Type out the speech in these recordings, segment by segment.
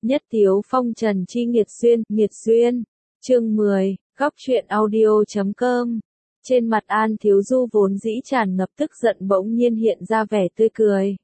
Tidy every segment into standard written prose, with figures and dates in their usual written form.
Nhất Tiếu Phong Trần Chi Nghiệt Duyên, chương 10, góc truyện audio.com. Trên mặt An Thiếu Du vốn dĩ tràn ngập tức giận bỗng nhiên hiện ra vẻ tươi cười.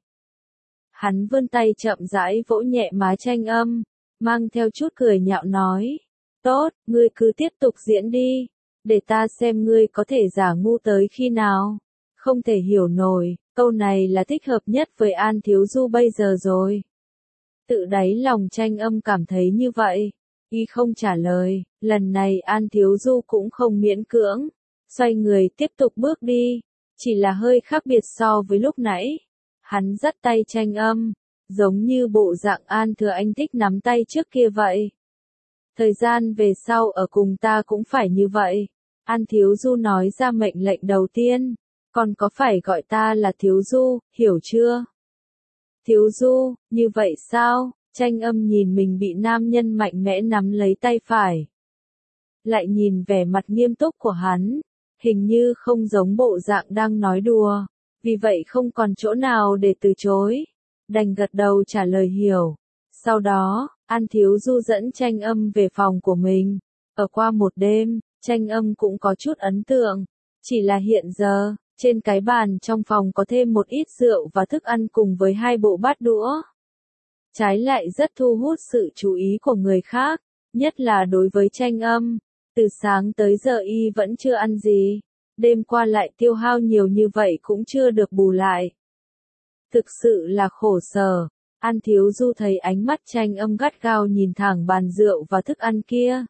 Hắn vươn tay chậm rãi vỗ nhẹ má Tranh Âm, mang theo chút cười nhạo nói. Tốt, ngươi cứ tiếp tục diễn đi, để ta xem ngươi có thể giả ngu tới khi nào. Không thể hiểu nổi, câu này là thích hợp nhất với An Thiếu Du bây giờ rồi. Tự đáy lòng Tranh Âm cảm thấy như vậy. Y không trả lời, lần này An Thiếu Du cũng không miễn cưỡng, xoay người tiếp tục bước đi, chỉ là hơi khác biệt so với lúc nãy. Hắn dắt tay Tranh Âm, giống như bộ dạng An Thừa Anh thích nắm tay trước kia vậy. Thời gian về sau ở cùng ta cũng phải như vậy. An Thiếu Du nói ra mệnh lệnh đầu tiên, còn có phải gọi ta là Thiếu Du, hiểu chưa? Thiếu Du, như vậy sao? Tranh Âm nhìn mình bị nam nhân mạnh mẽ nắm lấy tay phải. Lại nhìn vẻ mặt nghiêm túc của hắn, hình như không giống bộ dạng đang nói đùa, vì vậy không còn chỗ nào để từ chối. Đành gật đầu trả lời hiểu. Sau đó, An Thiếu Du dẫn Tranh Âm về phòng của mình. Ở qua một đêm, Tranh Âm cũng có chút ấn tượng. Chỉ là hiện giờ, trên cái bàn trong phòng có thêm một ít rượu và thức ăn cùng với 2 bộ bát đũa. Trái lại rất thu hút sự chú ý của người khác, nhất là đối với Tranh Âm. Từ sáng tới giờ y vẫn chưa ăn gì, đêm qua lại tiêu hao nhiều như vậy cũng chưa được bù lại. Thực sự là khổ sở. An Thiếu Du thấy ánh mắt Tranh Âm gắt gao nhìn thẳng bàn rượu và thức ăn kia.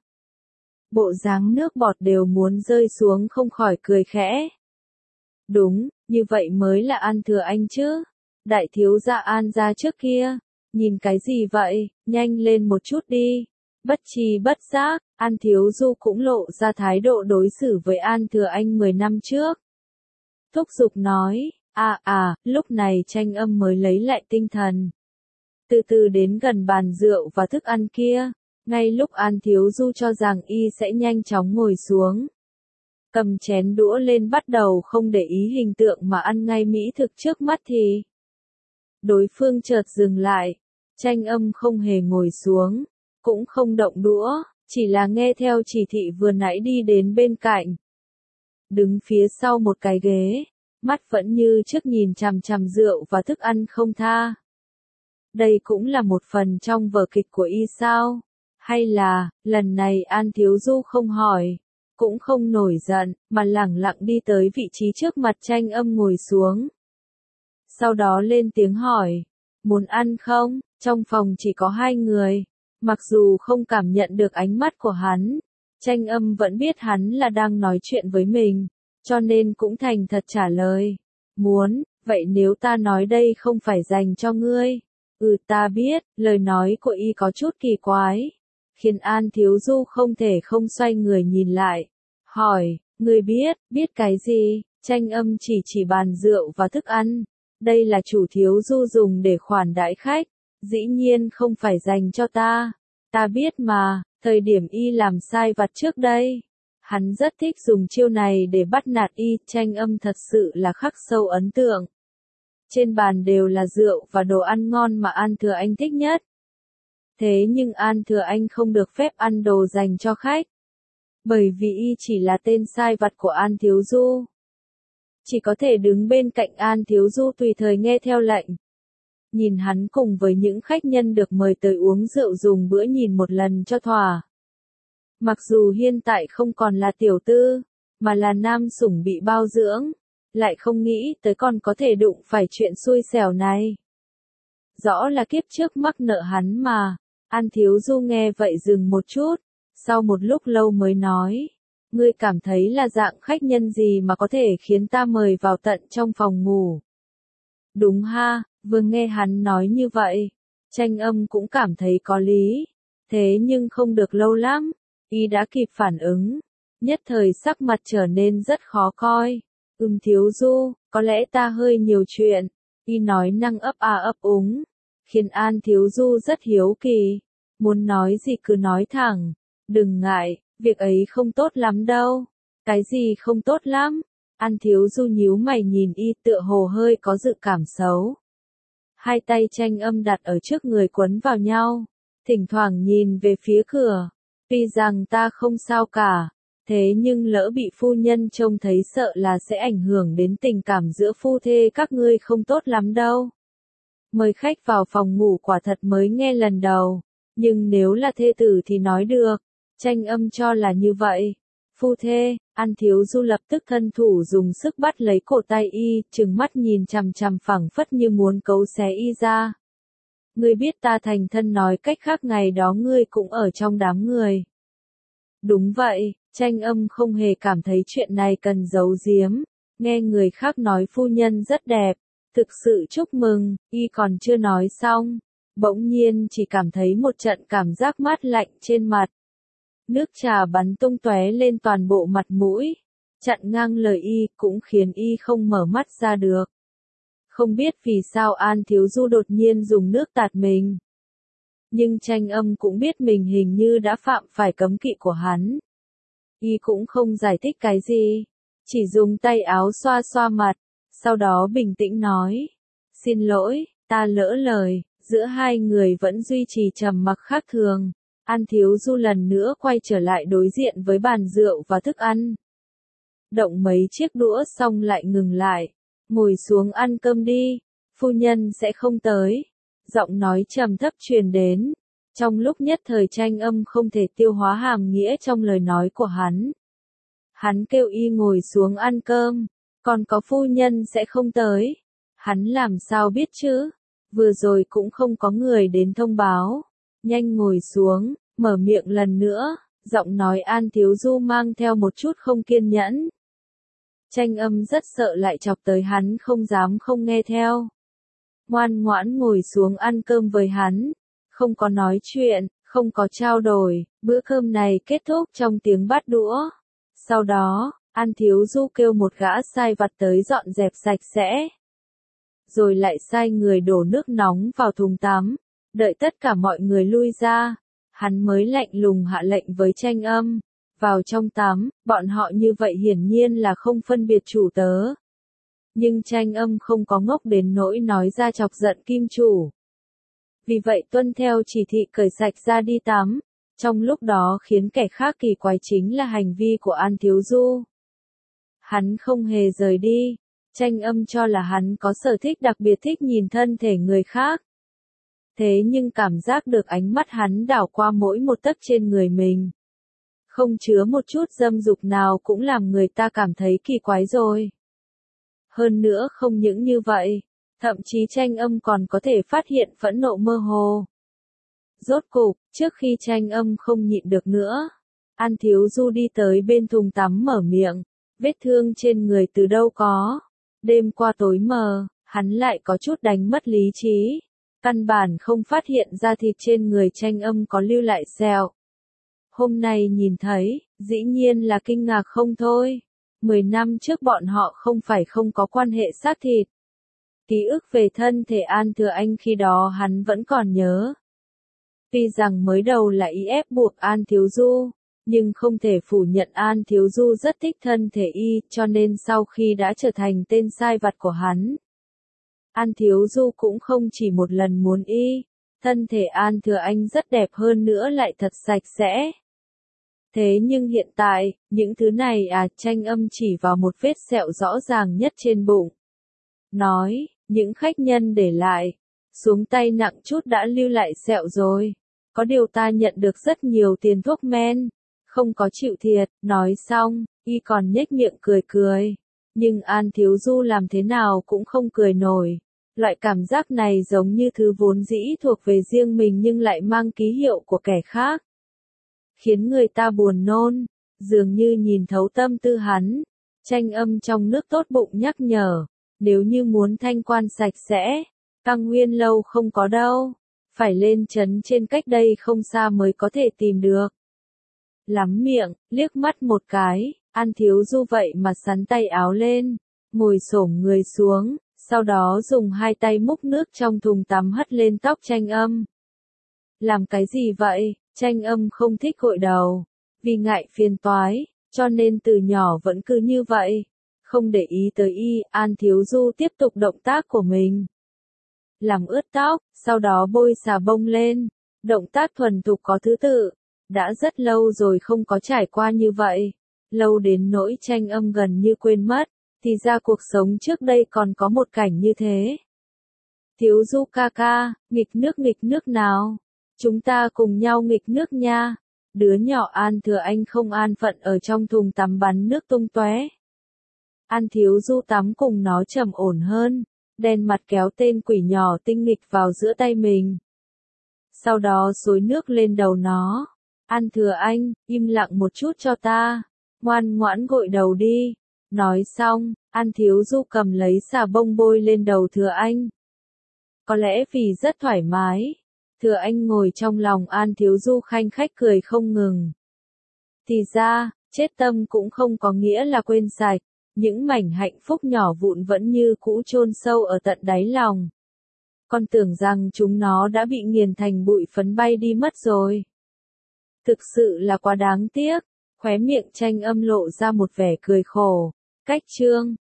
Bộ dáng nước bọt đều muốn rơi xuống không khỏi cười khẽ. Đúng, như vậy mới là An Thừa Anh chứ. Đại thiếu gia An gia trước kia. Nhìn cái gì vậy, nhanh lên một chút đi. Bất tri bất giác, An Thiếu Du cũng lộ ra thái độ đối xử với An Thừa Anh 10 năm trước. Thúc giục nói, lúc này Tranh Âm mới lấy lại tinh thần. Từ từ đến gần bàn rượu và thức ăn kia, ngay lúc An Thiếu Du cho rằng y sẽ nhanh chóng ngồi xuống. Cầm chén đũa lên bắt đầu không để ý hình tượng mà ăn ngay mỹ thực trước mắt thì. Đối phương chợt dừng lại, Tranh Âm không hề ngồi xuống, cũng không động đũa, chỉ là nghe theo chỉ thị vừa nãy đi đến bên cạnh. Đứng phía sau một cái ghế, mắt vẫn như trước nhìn chằm chằm rượu và thức ăn không tha. Đây cũng là một phần trong vở kịch của y sao? Hay là, lần này An Thiếu Du không hỏi, cũng không nổi giận, mà lẳng lặng đi tới vị trí trước mặt Tranh Âm ngồi xuống. Sau đó lên tiếng hỏi, muốn ăn không? Trong phòng chỉ có 2 người, mặc dù không cảm nhận được ánh mắt của hắn, Tranh Âm vẫn biết hắn là đang nói chuyện với mình, cho nên cũng thành thật trả lời. Muốn, vậy nếu ta nói đây không phải dành cho ngươi? Ta biết, lời nói của y có chút kỳ quái, khiến An Thiếu Du không thể không xoay người nhìn lại. Hỏi, ngươi biết cái gì? Tranh Âm chỉ bàn rượu và thức ăn. Đây là chủ Thiếu Du dùng để khoản đãi khách, dĩ nhiên không phải dành cho ta. Ta biết mà, thời điểm y làm sai vặt trước đây. Hắn rất thích dùng chiêu này để bắt nạt y, Tranh Âm thật sự là khắc sâu ấn tượng. Trên bàn đều là rượu và đồ ăn ngon mà An Thừa Anh thích nhất. Thế nhưng An Thừa Anh không được phép ăn đồ dành cho khách. Bởi vì y chỉ là tên sai vặt của An Thiếu Du. Chỉ có thể đứng bên cạnh An Thiếu Du tùy thời nghe theo lệnh. Nhìn hắn cùng với những khách nhân được mời tới uống rượu dùng bữa nhìn một lần cho thỏa. Mặc dù hiện tại không còn là tiểu tư, mà là nam sủng bị bao dưỡng, lại không nghĩ tới còn có thể đụng phải chuyện xui xẻo này. Rõ là kiếp trước mắc nợ hắn mà. An Thiếu Du nghe vậy dừng một chút, sau một lúc lâu mới nói. Ngươi cảm thấy là dạng khách nhân gì mà có thể khiến ta mời vào tận trong phòng ngủ? Đúng ha, vừa nghe hắn nói như vậy, Tranh Âm cũng cảm thấy có lý. Thế nhưng không được lâu lắm, y đã kịp phản ứng. Nhất thời sắc mặt trở nên rất khó coi. Thiếu Du, có lẽ ta hơi nhiều chuyện. Y nói năng ấp ấp úng, khiến An Thiếu Du rất hiếu kỳ. Muốn nói gì cứ nói thẳng, đừng ngại, việc ấy không tốt lắm đâu. Cái gì không tốt lắm? An Thiếu Du nhíu mày nhìn y tựa hồ hơi có dự cảm xấu. Hai tay Tranh Âm đặt ở trước người quấn vào nhau, thỉnh thoảng nhìn về phía cửa. Tuy rằng ta không sao cả, thế nhưng lỡ bị phu nhân trông thấy sợ là sẽ ảnh hưởng đến tình cảm giữa phu thê các ngươi không tốt lắm đâu. Mời khách vào phòng ngủ quả thật mới nghe lần đầu, nhưng nếu là thê tử thì nói được, Tranh Âm cho là như vậy. Phu thê, An Thiếu Du lập tức thân thủ dùng sức bắt lấy cổ tay y, trừng mắt nhìn chằm chằm phẳng phất như muốn cấu xé y ra. Ngươi biết ta thành thân nói cách khác ngày đó ngươi cũng ở trong đám người. Đúng vậy, Tranh Âm không hề cảm thấy chuyện này cần giấu giếm, nghe người khác nói phu nhân rất đẹp, thực sự chúc mừng, y còn chưa nói xong, bỗng nhiên chỉ cảm thấy một trận cảm giác mát lạnh trên mặt. Nước trà bắn tung tóe lên toàn bộ mặt mũi, chặn ngang lời y cũng khiến y không mở mắt ra được. Không biết vì sao An Thiếu Du đột nhiên dùng nước tạt mình. Nhưng Tranh Âm cũng biết mình hình như đã phạm phải cấm kỵ của hắn. Y cũng không giải thích cái gì, chỉ dùng tay áo xoa xoa mặt, sau đó bình tĩnh nói. Xin lỗi, ta lỡ lời, giữa hai người vẫn duy trì trầm mặc khác thường. An Thiếu Du lần nữa quay trở lại đối diện với bàn rượu và thức ăn. Động mấy chiếc đũa xong lại ngừng lại. Ngồi xuống ăn cơm đi, phu nhân sẽ không tới. Giọng nói trầm thấp truyền đến. Trong lúc nhất thời Tranh Âm không thể tiêu hóa hàm nghĩa trong lời nói của hắn. Hắn kêu y ngồi xuống ăn cơm, còn có phu nhân sẽ không tới. Hắn làm sao biết chứ? Vừa rồi cũng không có người đến thông báo. Nhanh ngồi xuống, mở miệng lần nữa, giọng nói An Thiếu Du mang theo một chút không kiên nhẫn. Tranh Âm rất sợ lại chọc tới hắn không dám không nghe theo. Ngoan ngoãn ngồi xuống ăn cơm với hắn, không có nói chuyện, không có trao đổi, bữa cơm này kết thúc trong tiếng bát đũa. Sau đó, An Thiếu Du kêu một gã sai vặt tới dọn dẹp sạch sẽ. Rồi lại sai người đổ nước nóng vào thùng tắm, đợi tất cả mọi người lui ra, hắn mới lạnh lùng hạ lệnh với Tranh Âm. Vào trong tắm, bọn họ như vậy hiển nhiên là không phân biệt chủ tớ. Nhưng Tranh Âm không có ngốc đến nỗi nói ra chọc giận kim chủ. Vì vậy tuân theo chỉ thị cởi sạch ra đi tắm. Trong lúc đó khiến kẻ khác kỳ quái chính là hành vi của An Thiếu Du. Hắn không hề rời đi. Tranh Âm cho là hắn có sở thích đặc biệt thích nhìn thân thể người khác. Thế nhưng cảm giác được ánh mắt hắn đảo qua mỗi một tấc trên người mình. Không chứa một chút dâm dục nào cũng làm người ta cảm thấy kỳ quái rồi. Hơn nữa không những như vậy, thậm chí Tranh Âm còn có thể phát hiện phẫn nộ mơ hồ. Rốt cục, trước khi Tranh Âm không nhịn được nữa, An Thiếu Du đi tới bên thùng tắm mở miệng, vết thương trên người từ đâu có. Đêm qua tối mờ, hắn lại có chút đánh mất lý trí, căn bản không phát hiện ra thịt trên người Tranh Âm có lưu lại sẹo. Hôm nay nhìn thấy, dĩ nhiên là kinh ngạc không thôi. 10 năm trước bọn họ không phải không có quan hệ xác thịt. Ký ức về thân thể An Thừa Anh khi đó hắn vẫn còn nhớ. Tuy rằng mới đầu là y ép buộc An Thiếu Du, nhưng không thể phủ nhận An Thiếu Du rất thích thân thể y, cho nên sau khi đã trở thành tên sai vặt của hắn, An Thiếu Du cũng không chỉ một lần muốn y. Thân thể An Thừa Anh rất đẹp hơn nữa lại thật sạch sẽ. Thế nhưng hiện tại, những thứ này Tranh Âm chỉ vào một vết sẹo rõ ràng nhất trên bụng. Nói, những khách nhân để lại, xuống tay nặng chút đã lưu lại sẹo rồi. Có điều ta nhận được rất nhiều tiền thuốc men, không có chịu thiệt, nói xong, y còn nhếch miệng cười cười. Nhưng An Thiếu Du làm thế nào cũng không cười nổi. Loại cảm giác này giống như thứ vốn dĩ thuộc về riêng mình nhưng lại mang ký hiệu của kẻ khác. Khiến người ta buồn nôn, dường như nhìn thấu tâm tư hắn. Tranh Âm trong nước tốt bụng nhắc nhở, nếu như muốn thanh quan sạch sẽ, Căng Nguyên lâu không có đâu, phải lên trấn trên cách đây không xa mới có thể tìm được. Lắm miệng, liếc mắt một cái, An Thiếu Du vậy mà sắn tay áo lên, ngồi xổm người xuống, sau đó dùng hai tay múc nước trong thùng tắm hất lên tóc Tranh Âm. Làm cái gì vậy? Tranh Âm không thích gội đầu, vì ngại phiền toái, cho nên từ nhỏ vẫn cứ như vậy, không để ý tới y. An Thiếu Du tiếp tục động tác của mình. Làm ướt tóc, sau đó bôi xà bông lên, Động tác thuần thục có thứ tự. Đã rất lâu rồi không có trải qua như vậy. Lâu đến nỗi Tranh Âm gần như quên mất. Thì ra cuộc sống trước đây còn có một cảnh như thế. Thiếu Du ca ca, nghịch nước nào. Chúng ta cùng nhau nghịch nước nha. Đứa nhỏ An Thừa Anh không an phận ở trong thùng tắm bắn nước tung tóe. An Thiếu Du tắm cùng nó trầm ổn hơn, đen mặt kéo tên quỷ nhỏ tinh nghịch vào giữa tay mình. Sau đó xối nước lên đầu nó. An Thừa Anh, im lặng một chút cho ta. Ngoan ngoãn gội đầu đi. Nói xong, An Thiếu Du cầm lấy xà bông bôi lên đầu Thừa Anh. Có lẽ vì rất thoải mái. Thừa Anh ngồi trong lòng An Thiếu Du khanh khách cười không ngừng. Thì ra, chết tâm cũng không có nghĩa là quên sạch. Những mảnh hạnh phúc nhỏ vụn vẫn như cũ chôn sâu ở tận đáy lòng. Con tưởng rằng chúng nó đã bị nghiền thành bụi phấn bay đi mất rồi. Thực sự là quá đáng tiếc. Khóe miệng Tranh Âm lộ ra một vẻ cười khổ. Cách chương